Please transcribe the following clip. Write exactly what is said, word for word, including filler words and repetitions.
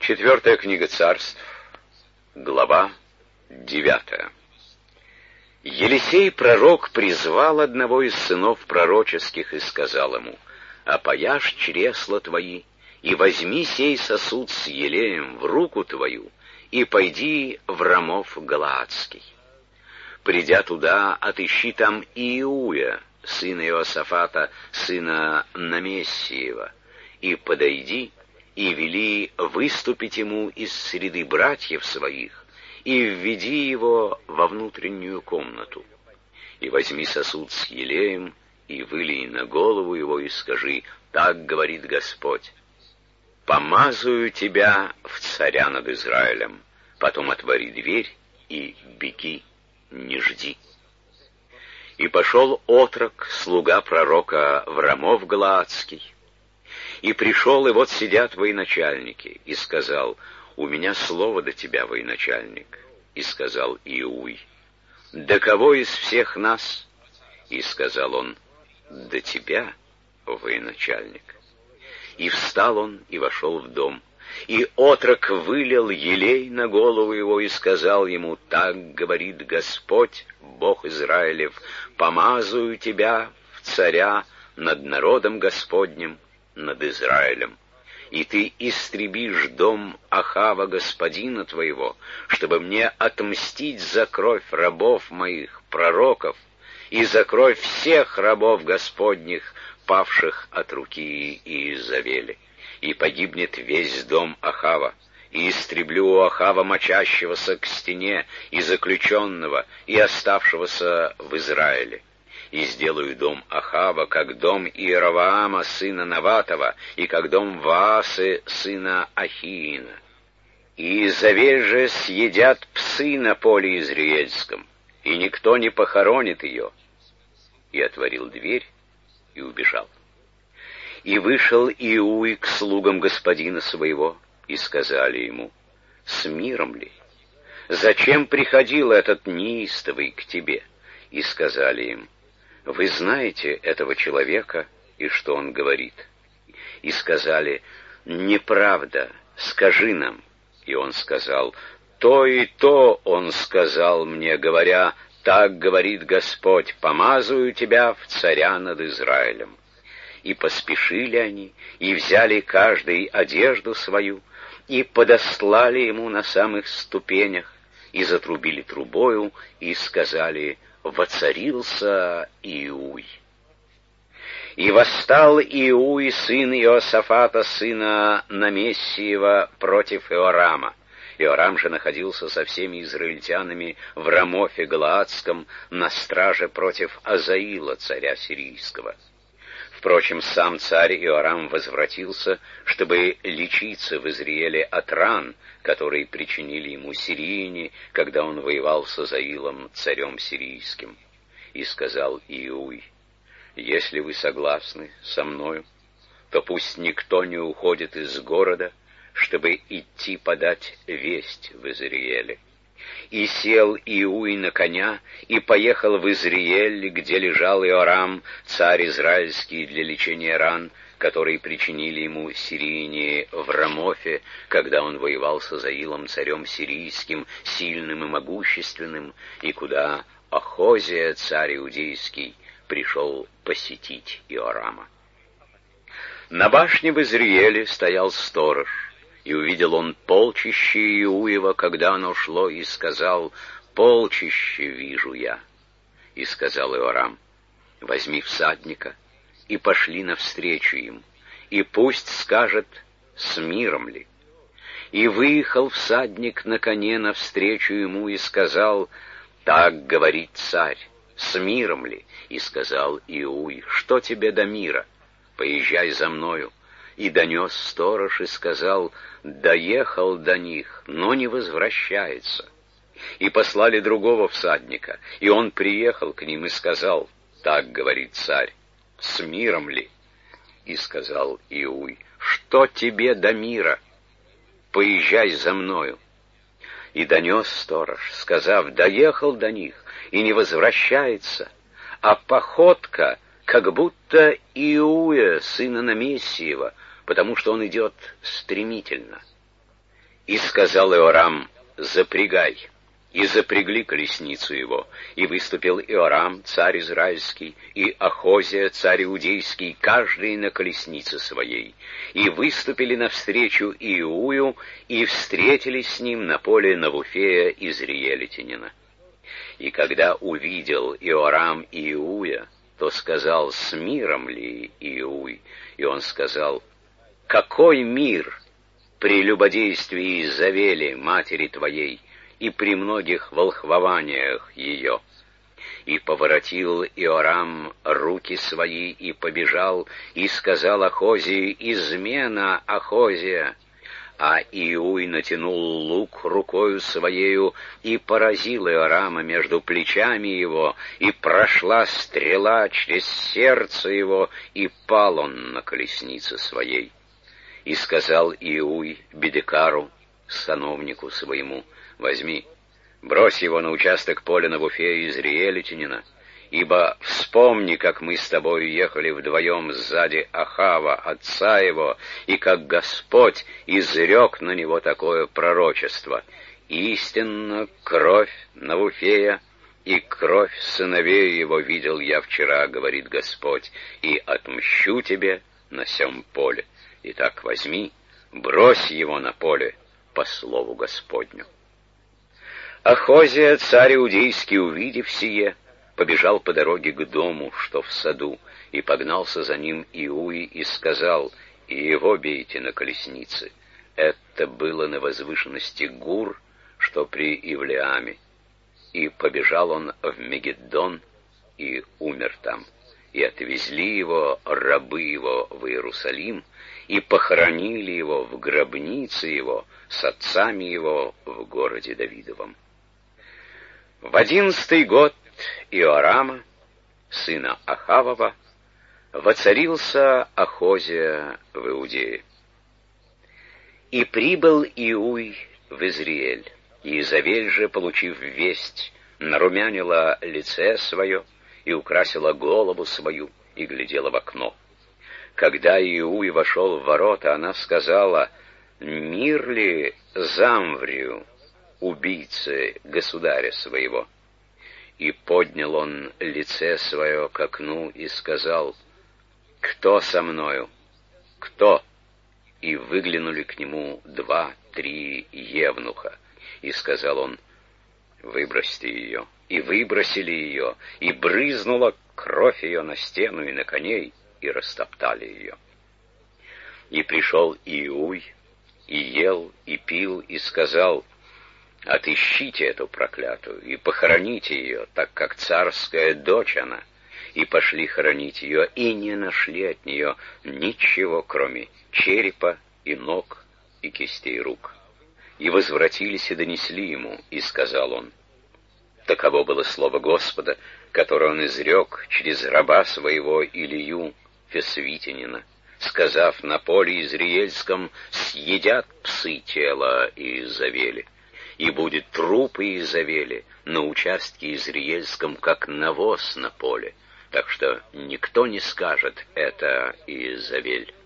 Четвертая книга Царств, глава девятая. Елисей пророк призвал одного из сынов пророческих и сказал ему: «Опояшь чресла твои, и возьми сей сосуд с елеем в руку твою, и пойди в Рамов Галаадский. Придя туда, отыщи там Иуя, сына Иосафата, сына Намессиева, и подойди, и вели выступить ему из среды братьев своих, и введи его во внутреннюю комнату. И возьми сосуд с елеем, и вылей на голову его, и скажи: так говорит Господь: помазую тебя в царя над Израилем. Потом отвори дверь и беги, не жди». И пошел отрок, слуга пророка, в Рамов Галаадский. И пришел, и вот сидят военачальники, и сказал: «У меня слово до тебя, военачальник». И сказал Иуй: «До кого из всех нас?» И сказал он: «До тебя, военачальник». И встал он, и вошел в дом. И отрок вылил елей на голову его, и сказал ему: так говорит Господь, Бог Израилев: помазую тебя в царя над народом Господним, над Израилем. И ты истребишь дом Ахава господина твоего, чтобы мне отмстить за кровь рабов моих, пророков, и за кровь всех рабов Господних, павших от руки Иезавели. И погибнет весь дом Ахава, и истреблю у Ахава мочащегося к стене, и заключенного, и оставшегося в Израиле. И сделаю дом Ахава, как дом Иеровоама, сына Наватова, и как дом Ваасы, сына Ахиина. И Иезавель же съедят псы на поле Израильском, и никто не похоронит ее». И отворил дверь, и убежал. И вышел Иуй к слугам господина своего, и сказали ему: «С миром ли? Зачем приходил этот неистовый к тебе?» И сказали им: «Вы знаете этого человека, и что он говорит?» И сказали: «Неправда, скажи нам». И он сказал: «То и то он сказал мне, говоря: так говорит Господь: помазую тебя в царя над Израилем». И поспешили они, и взяли каждый одежду свою, и подослали ему на самых ступенях, и затрубили трубою, и сказали: «Воцарился Иуй». И восстал Иуй, сын Иосафата, сына Намессиева, против Иорама. Иорам же находился со всеми израильтянами в Рамофе Галаадском на страже против Азаила, царя сирийского. Впрочем, сам царь Иорам возвратился, чтобы лечиться в Израиле от ран, которые причинили ему сирияне, когда он воевал с Азаилом, царем сирийским. И сказал Иуй: «Если вы согласны со мною, то пусть никто не уходит из города, чтобы идти подать весть в Израиле». И сел Иуй на коня, и поехал в Израиль, где лежал Иорам, царь израильский, для лечения ран, которые причинили ему сирияне в Рамофе, когда он воевал с Азаилом, царем сирийским, сильным и могущественным, и куда Ахозия, царь иудейский, пришел посетить Иорама. На башне в Израиле стоял сторож, и увидел он полчище Иуева, когда оно шло, и сказал: «Полчище вижу я». И сказал Иорам: «Возьми всадника, и пошли навстречу им, и пусть скажет, с миром ли». И выехал всадник на коне навстречу ему, и сказал: «Так говорит царь, с миром ли?» И сказал Иуй: «Что тебе до мира? Поезжай за мною». И донес сторож, и сказал: «Доехал до них, но не возвращается». И послали другого всадника, и он приехал к ним и сказал: «Так говорит царь, с миром ли?» И сказал Иуй: «Что тебе до мира? Поезжай за мною». И донес сторож, сказав: «Доехал до них, и не возвращается, а походка, как будто Иуя, сына Намессиева, потому что он идет стремительно». И сказал Иорам: запрягай. И запрягли колесницу его, и выступил Иорам, царь израильский, и Ахозия, царь иудейский, каждый на колеснице своей, и выступили навстречу Иую, и встретились с ним на поле Навуфея Изриелитянина. И когда увидел Иорам Иуя, то сказал: с миром ли, Иуй? И он сказал: какой мир при любодействии Изавели, матери твоей, и при многих волхвованиях ее? И поворотил Иорам руки свои, и побежал, и сказал Ахозии: измена, Ахозия. А Иуй натянул лук рукою своею, и поразил Иорама между плечами его, и прошла стрела через сердце его, и пал он на колеснице своей. И сказал Иуй Бедекару, сановнику своему: возьми, брось его на участок поля Навуфея Изриелитянина, ибо вспомни, как мы с тобою ехали вдвоем сзади Ахава, отца его, и как Господь изрек на него такое пророчество: истинно кровь Навуфея и кровь сыновей его видел я вчера, говорит Господь, и отмщу тебе на сем поле. Итак, возьми, брось его на поле по слову Господню. Ахозия, царь иудейский, увидев сие, побежал по дороге к дому, что в саду, и погнался за ним Иуи, и сказал: и его бейте на колеснице. Это было на возвышенности Гур, что при Ивлеаме. И побежал он в Мегиддон, и умер там. И отвезли его рабы его в Иерусалим, и похоронили его в гробнице его с отцами его в городе Давидовом. В одиннадцатый год Иорама, сына Ахавова, воцарился Ахозия в Иудее. И прибыл Иуй в Изриэль, и Изавель же, получив весть, нарумянила лице свое и украсила голову свою, и глядела в окно. Когда Иуй вошел в ворота, она сказала: мир ли Замврию, убийце государя своего? И поднял он лице свое к окну и сказал: кто со мною? Кто? И выглянули к нему два-три евнуха. И сказал он: выбросьте ее. И выбросили ее, и брызнула кровь ее на стену и на коней, и растоптали ее. И пришел Иуй, и ел, и пил, и сказал: отыщите эту проклятую, и похороните ее, так как царская дочь она. И пошли хоронить ее, и не нашли от нее ничего, кроме черепа и ног и кистей рук. И возвратились и донесли ему, и сказал он: таково было слово Господа, которое он изрек через раба своего Илию Фесвитянина, сказав: на поле Изриельском съедят псы тело Изавели, и будет трупы Изавели на участке Изриельском, как навоз на поле, так что никто не скажет: это Изавель.